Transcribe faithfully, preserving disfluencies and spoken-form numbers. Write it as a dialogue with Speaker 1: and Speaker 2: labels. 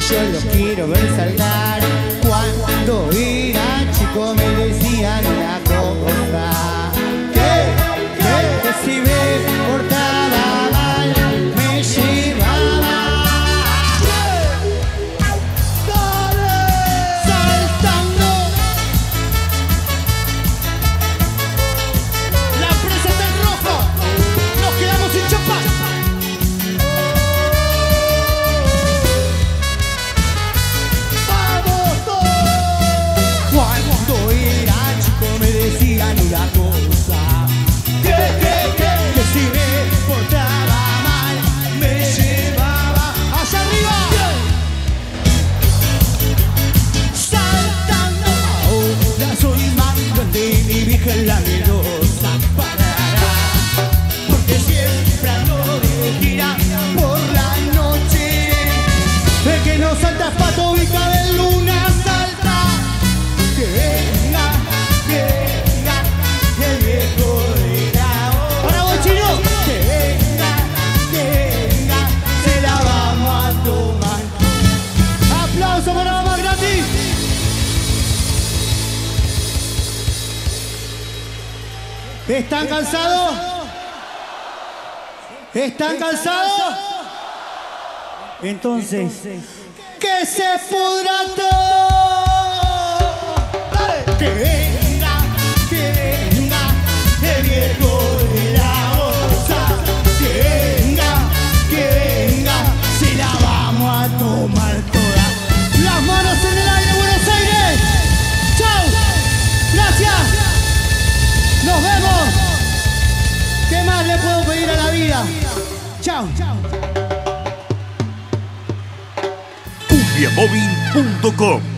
Speaker 1: yo lo quiero ver saltar. Cuando era chico me decían una cosa, que, que, que si me portaba mal me llevaba. Saltando. La empresa está en rojo. Nos quedamos sin chapas. Cuando era chico me decían una cosa, que, que, que, que si me portaba mal me llevaba allá arriba. Saltando, ahora soy más grande y mi vieja es la miedosa. Parará, porque siempre ando de gira por la noche. El que no salta es pato, ubica de luna, salta. Que venga, que venga, el viejo de la hora. ¡Para vos, chino! Que venga, que venga, se la vamos a tomar. ¡Aplauso para la más gratis! ¿Están cansados? ¿Están cansados? Entonces, ¡que se pudra todo! Que venga, que venga, el viejo de la bolsa. Que venga, que venga, se la vamos a tomar toda. Las manos en el aire, Buenos Aires. Chau, gracias. Nos vemos. ¿Qué más le puedo pedir a la vida? Chau.
Speaker 2: cumbia móvil punto com